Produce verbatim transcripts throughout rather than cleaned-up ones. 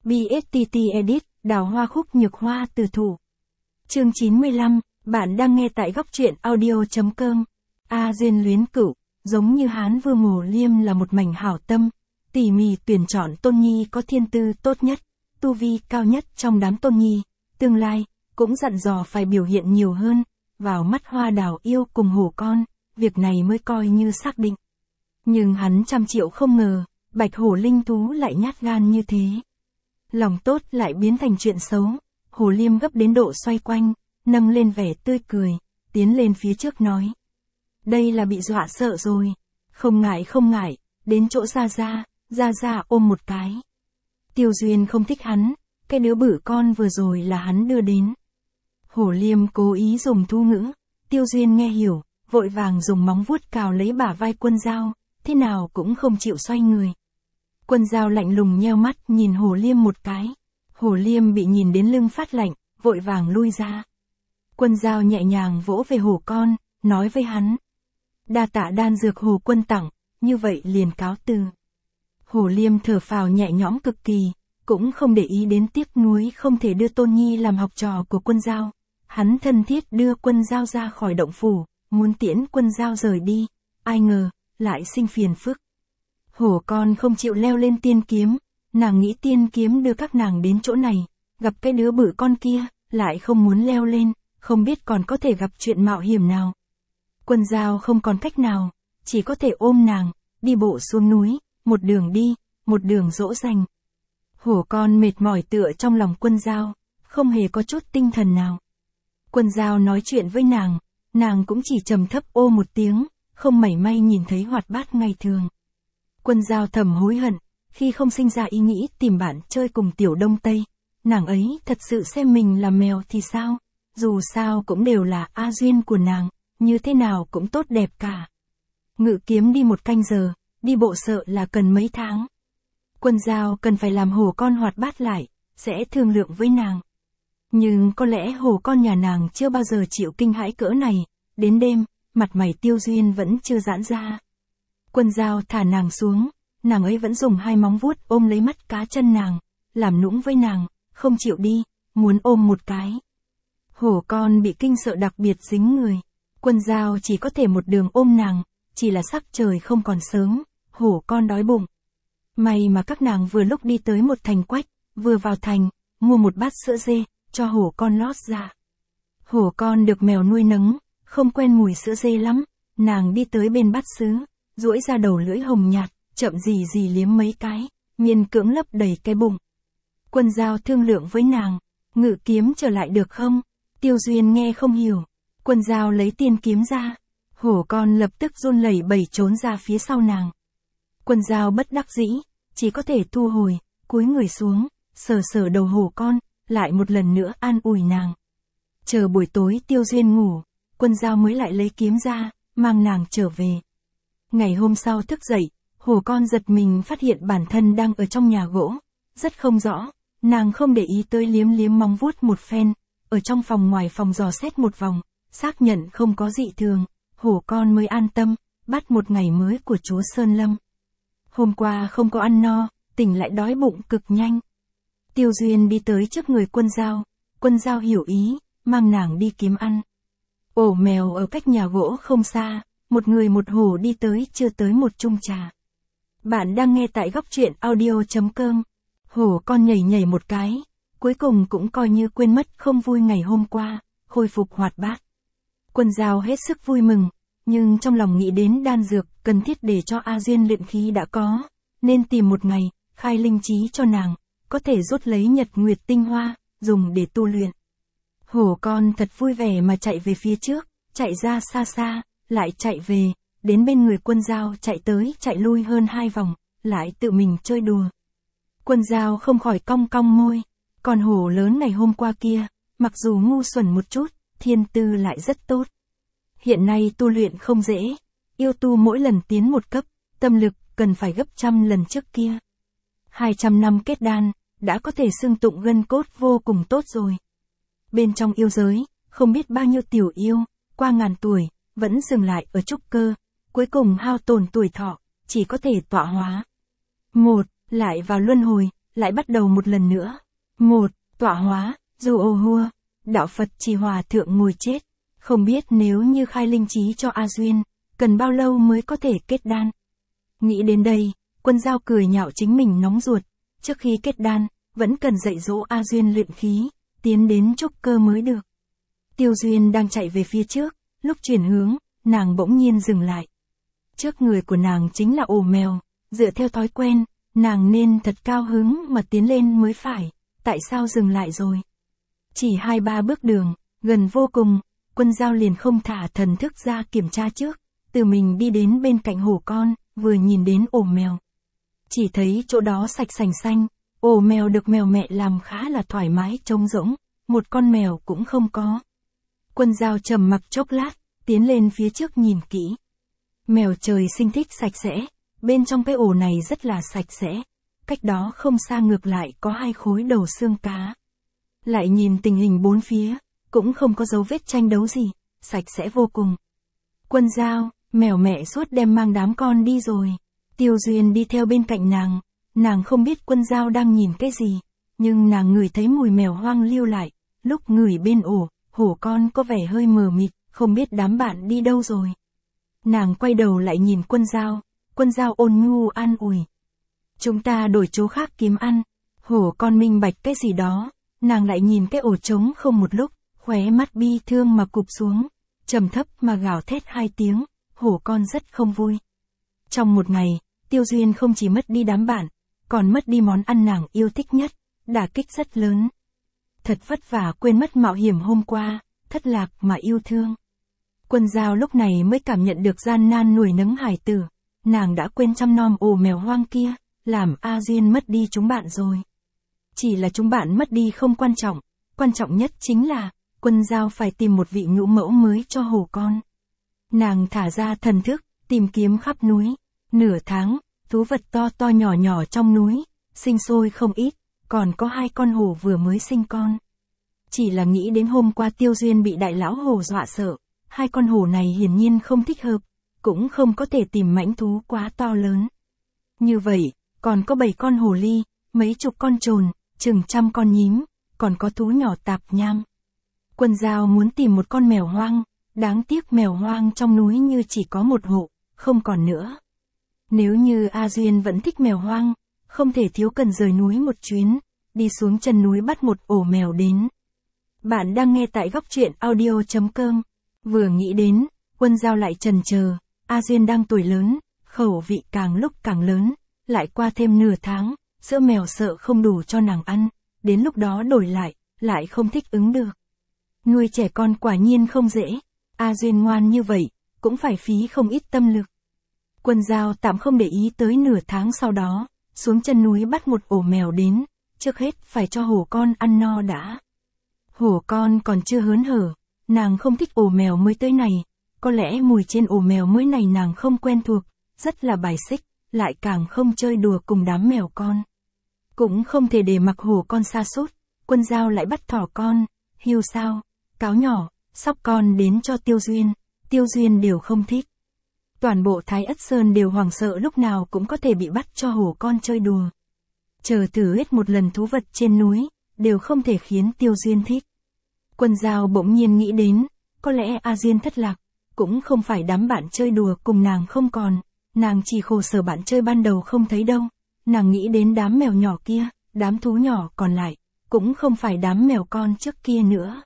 bê ét tê tê Edit, đào hoa khúc nhược hoa từ thủ. Chương chín mươi lăm, bạn đang nghe tại góc truyện audio.com. A Duyên luyến cửu, giống như Hán Vương Hồ Liêm là một mảnh hảo tâm, tỉ mỉ tuyển chọn Tôn Nhi có thiên tư tốt nhất, tu vi cao nhất trong đám Tôn Nhi, tương lai, cũng dặn dò phải biểu hiện nhiều hơn, vào mắt hoa đào yêu cùng hổ con, việc này mới coi như xác định. Nhưng hắn trăm triệu không ngờ, bạch hổ linh thú lại nhát gan như thế. Lòng tốt lại biến thành chuyện xấu, Hồ Liêm gấp đến độ xoay quanh, nâng lên vẻ tươi cười, tiến lên phía trước nói. Đây là bị dọa sợ rồi, không ngại không ngại, đến chỗ Gia Gia, Gia Gia ôm một cái. Tiêu Duyên không thích hắn, cái đứa bử con vừa rồi là hắn đưa đến. Hồ Liêm cố ý dùng thu ngữ, Tiêu Duyên nghe hiểu, vội vàng dùng móng vuốt cào lấy bả vai Quân Dao, thế nào cũng không chịu xoay người. Quân Dao lạnh lùng nheo mắt nhìn Hồ Liêm một cái. Hồ Liêm bị nhìn đến lưng phát lạnh, vội vàng lui ra. Quân Dao nhẹ nhàng vỗ về hổ con, nói với hắn. Đa tạ đan dược Hồ Quân tặng, như vậy liền cáo từ. Hồ Liêm thở phào nhẹ nhõm cực kỳ, cũng không để ý đến tiếc nuối không thể đưa Tôn Nhi làm học trò của Quân Dao. Hắn thân thiết đưa Quân Dao ra khỏi động phủ, muốn tiễn Quân Dao rời đi, ai ngờ, lại sinh phiền phức. Hổ con không chịu leo lên tiên kiếm, nàng nghĩ tiên kiếm đưa các nàng đến chỗ này, gặp cái đứa bự con kia, lại không muốn leo lên, không biết còn có thể gặp chuyện mạo hiểm nào. Quân Dao không còn cách nào, chỉ có thể ôm nàng, đi bộ xuống núi, một đường đi, một đường dỗ dành. Hổ con mệt mỏi tựa trong lòng Quân Dao, không hề có chút tinh thần nào. Quân Dao nói chuyện với nàng, nàng cũng chỉ trầm thấp ô một tiếng, không mảy may nhìn thấy hoạt bát ngày thường. Quân Dao thầm hối hận, khi không sinh ra ý nghĩ tìm bạn chơi cùng Tiểu Đông Tây, nàng ấy thật sự xem mình là mèo thì sao, dù sao cũng đều là A Duyên của nàng, như thế nào cũng tốt đẹp cả. Ngự kiếm đi một canh giờ, đi bộ sợ là cần mấy tháng. Quân Dao cần phải làm hổ con hoạt bát lại, sẽ thương lượng với nàng. Nhưng có lẽ hổ con nhà nàng chưa bao giờ chịu kinh hãi cỡ này, đến đêm, mặt mày Tiêu Duyên vẫn chưa giãn ra. Quân Dao thả nàng xuống, nàng ấy vẫn dùng hai móng vuốt ôm lấy mắt cá chân nàng, làm nũng với nàng, không chịu đi, muốn ôm một cái. Hổ con bị kinh sợ đặc biệt dính người, Quân Dao chỉ có thể một đường ôm nàng, chỉ là sắc trời không còn sớm, hổ con đói bụng. May mà các nàng vừa lúc đi tới một thành quách, vừa vào thành, mua một bát sữa dê, cho hổ con lót ra. Hổ con được mèo nuôi nấng, không quen mùi sữa dê lắm, nàng đi tới bên bát sứ, duỗi ra đầu lưỡi hồng nhạt, chậm gì gì liếm mấy cái, miên cưỡng lấp đầy cái bụng. Quân Dao thương lượng với nàng, ngự kiếm trở lại được không? Tiêu Duyên nghe không hiểu. Quân Dao lấy tiên kiếm ra, hổ con lập tức run lẩy bẩy trốn ra phía sau nàng. Quân Dao bất đắc dĩ, chỉ có thể thu hồi, cúi người xuống, sờ sờ đầu hổ con, lại một lần nữa an ủi nàng. Chờ buổi tối Tiêu Duyên ngủ, Quân Dao mới lại lấy kiếm ra, mang nàng trở về. Ngày hôm sau thức dậy, hổ con giật mình phát hiện bản thân đang ở trong nhà gỗ, rất không rõ, nàng không để ý tới liếm liếm móng vuốt một phen, ở trong phòng ngoài phòng dò xét một vòng, xác nhận không có dị thường, hổ con mới an tâm, bắt một ngày mới của chúa Sơn Lâm. Hôm qua không có ăn no, tỉnh lại đói bụng cực nhanh. Tiêu Duyên đi tới trước người Quân Dao, Quân Dao hiểu ý, mang nàng đi kiếm ăn. Ổ mèo ở cách nhà gỗ không xa, một người một hổ đi tới chưa tới một chung trà. Bạn đang nghe tại góc truyện audio.com. Hổ con nhảy nhảy một cái, cuối cùng cũng coi như quên mất không vui ngày hôm qua, khôi phục hoạt bát. Quân Dao hết sức vui mừng, nhưng trong lòng nghĩ đến đan dược cần thiết để cho A Duyên luyện khí đã có, nên tìm một ngày, khai linh trí cho nàng, có thể rút lấy nhật nguyệt tinh hoa, dùng để tu luyện. Hổ con thật vui vẻ mà chạy về phía trước, chạy ra xa xa, lại chạy về, đến bên người Quân Dao chạy tới chạy lui hơn hai vòng, lại tự mình chơi đùa. Quân Dao không khỏi cong cong môi, còn hổ lớn ngày hôm qua kia, mặc dù ngu xuẩn một chút, thiên tư lại rất tốt. Hiện nay tu luyện không dễ, yêu tu mỗi lần tiến một cấp, tâm lực cần phải gấp trăm lần trước kia. hai trăm năm kết đan, đã có thể xưng tụng gân cốt vô cùng tốt rồi. Bên trong yêu giới, không biết bao nhiêu tiểu yêu, qua ngàn tuổi, vẫn dừng lại ở trúc cơ, cuối cùng hao tổn tuổi thọ, chỉ có thể tọa hóa. Một, lại vào luân hồi, lại bắt đầu một lần nữa. Một, tọa hóa, dù ô hua, đạo Phật Trì Hòa Thượng ngồi chết. Không biết nếu như khai linh trí cho A Duyên, cần bao lâu mới có thể kết đan. Nghĩ đến đây, Quân Dao cười nhạo chính mình nóng ruột. Trước khi kết đan, vẫn cần dạy dỗ A Duyên luyện khí, tiến đến trúc cơ mới được. Tiêu Duyên đang chạy về phía trước, lúc chuyển hướng, nàng bỗng nhiên dừng lại. Trước người của nàng chính là ổ mèo, dựa theo thói quen, nàng nên thật cao hứng mà tiến lên mới phải, tại sao dừng lại rồi? Chỉ hai ba bước đường, gần vô cùng, Quân Dao liền không thả thần thức ra kiểm tra trước, tự mình đi đến bên cạnh hổ con, vừa nhìn đến ổ mèo. Chỉ thấy chỗ đó sạch sành xanh, ổ mèo được mèo mẹ làm khá là thoải mái trống rỗng, một con mèo cũng không có. Quân Dao trầm mặc chốc lát, tiến lên phía trước nhìn kỹ. Mèo trời sinh thích sạch sẽ, bên trong cái ổ này rất là sạch sẽ, cách đó không xa ngược lại có hai khối đầu xương cá. Lại nhìn tình hình bốn phía, cũng không có dấu vết tranh đấu gì, sạch sẽ vô cùng. Quân Dao, mèo mẹ suốt đem mang đám con đi rồi. Tiêu Duyên đi theo bên cạnh nàng, nàng không biết Quân Dao đang nhìn cái gì, nhưng nàng ngửi thấy mùi mèo hoang lưu lại, lúc ngửi bên ổ, hổ con có vẻ hơi mờ mịt, không biết đám bạn đi đâu rồi. Nàng quay đầu lại nhìn Quân Dao, Quân Dao ôn nhu an ủi. Chúng ta đổi chỗ khác kiếm ăn. Hổ con minh bạch cái gì đó, nàng lại nhìn cái ổ trống không một lúc, khóe mắt bi thương mà cụp xuống, trầm thấp mà gào thét hai tiếng, hổ con rất không vui. Trong một ngày, Tiêu Duyên không chỉ mất đi đám bạn, còn mất đi món ăn nàng yêu thích nhất, đả kích rất lớn. Thật vất vả quên mất mạo hiểm hôm qua, thất lạc mà yêu thương. Quân Dao lúc này mới cảm nhận được gian nan nuôi nấng hải tử, nàng đã quên chăm nom ổ mèo hoang kia, làm A Duyên mất đi chúng bạn rồi. Chỉ là chúng bạn mất đi không quan trọng, quan trọng nhất chính là, Quân Dao phải tìm một vị ngũ mẫu mới cho hổ con. Nàng thả ra thần thức, tìm kiếm khắp núi. Nửa tháng, thú vật to to nhỏ nhỏ trong núi, sinh sôi không ít, còn có hai con hổ vừa mới sinh con. Chỉ là nghĩ đến hôm qua Tiêu Duyên bị đại lão hổ dọa sợ, hai con hổ này hiển nhiên không thích hợp, cũng không có thể tìm mãnh thú quá to lớn. Như vậy, còn có bảy con hổ ly, mấy chục con trồn, chừng trăm con nhím, còn có thú nhỏ tạp nham. Quân Dao muốn tìm một con mèo hoang, đáng tiếc mèo hoang trong núi như chỉ có một hộ, không còn nữa. Nếu như A Duyên vẫn thích mèo hoang, không thể thiếu cần rời núi một chuyến, đi xuống chân núi bắt một ổ mèo đến. Bạn đang nghe tại góc truyện audio chấm com. Vừa nghĩ đến, Quân Dao lại chần chờ, A Duyên đang tuổi lớn, khẩu vị càng lúc càng lớn, lại qua thêm nửa tháng, sữa mèo sợ không đủ cho nàng ăn, đến lúc đó đổi lại, lại không thích ứng được. Nuôi trẻ con quả nhiên không dễ, A Duyên ngoan như vậy, cũng phải phí không ít tâm lực. Quân Dao tạm không để ý tới nửa tháng sau đó, xuống chân núi bắt một ổ mèo đến, trước hết phải cho hổ con ăn no đã. Hổ con còn chưa hớn hở, nàng không thích ổ mèo mới tới này, có lẽ mùi trên ổ mèo mới này nàng không quen thuộc, rất là bài xích, lại càng không chơi đùa cùng đám mèo con. Cũng không thể để mặc hổ con sa sút, Quân Dao lại bắt thỏ con, hiêu sao, cáo nhỏ, sóc con đến cho Tiêu Duyên, Tiêu Duyên đều không thích. Toàn bộ Thái Ất Sơn đều hoảng sợ lúc nào cũng có thể bị bắt cho hổ con chơi đùa. Chờ thử hết một lần thú vật trên núi, đều không thể khiến Tiêu Duyên thích. Quân Dao bỗng nhiên nghĩ đến, có lẽ A Duyên thất lạc, cũng không phải đám bạn chơi đùa cùng nàng không còn, nàng chỉ khổ sở bạn chơi ban đầu không thấy đâu. Nàng nghĩ đến đám mèo nhỏ kia, đám thú nhỏ còn lại, cũng không phải đám mèo con trước kia nữa.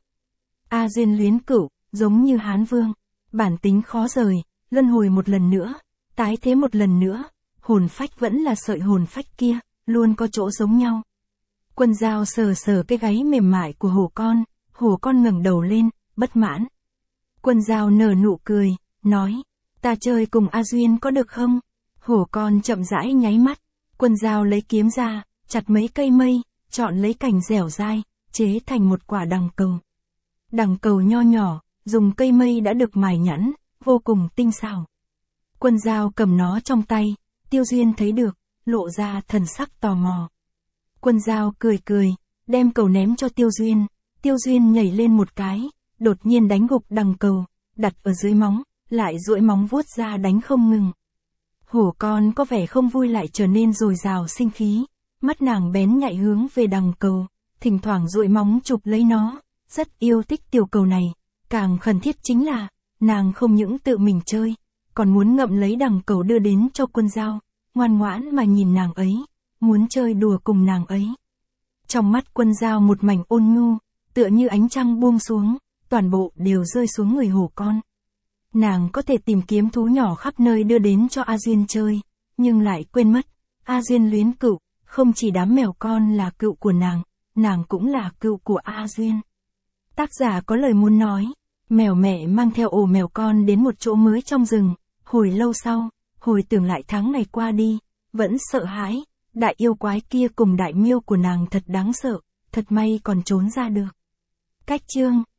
A Duyên luyến cửu, giống như Hán Vương, bản tính khó rời, luân hồi một lần nữa, tái thế một lần nữa, hồn phách vẫn là sợi hồn phách kia, luôn có chỗ giống nhau. Quân Dao sờ sờ cái gáy mềm mại của hổ con, hổ con ngẩng đầu lên, bất mãn. Quân Dao nở nụ cười, nói, ta chơi cùng A Duyên có được không? Hổ con chậm rãi nháy mắt, Quân Dao lấy kiếm ra, chặt mấy cây mây, chọn lấy cành dẻo dai, chế thành một quả đằng cầu. Đằng cầu nho nhỏ, dùng cây mây đã được mài nhẵn, vô cùng tinh xảo. Quân Dao cầm nó trong tay, Tiêu Duyên thấy được, lộ ra thần sắc tò mò. Quân Dao cười cười, đem cầu ném cho Tiêu Duyên, Tiêu Duyên nhảy lên một cái, đột nhiên đánh gục đằng cầu, đặt ở dưới móng, lại duỗi móng vuốt ra đánh không ngừng. Hổ con có vẻ không vui lại trở nên dồi dào sinh khí, mắt nàng bén nhạy hướng về đằng cầu, thỉnh thoảng duỗi móng chụp lấy nó, rất yêu thích tiểu cầu này, càng khẩn thiết chính là, nàng không những tự mình chơi, còn muốn ngậm lấy đằng cầu đưa đến cho Quân Dao, ngoan ngoãn mà nhìn nàng ấy, muốn chơi đùa cùng nàng ấy. Trong mắt Quân Dao một mảnh ôn nhu, tựa như ánh trăng buông xuống, toàn bộ đều rơi xuống người hổ con. Nàng có thể tìm kiếm thú nhỏ khắp nơi đưa đến cho A Duyên chơi, nhưng lại quên mất, A Duyên luyến cựu, không chỉ đám mèo con là cựu của nàng, nàng cũng là cựu của A Duyên. Tác giả có lời muốn nói, mèo mẹ mang theo ổ mèo con đến một chỗ mới trong rừng, hồi lâu sau, hồi tưởng lại tháng ngày qua đi, vẫn sợ hãi, đại yêu quái kia cùng đại miêu của nàng thật đáng sợ, thật may còn trốn ra được. Cách chương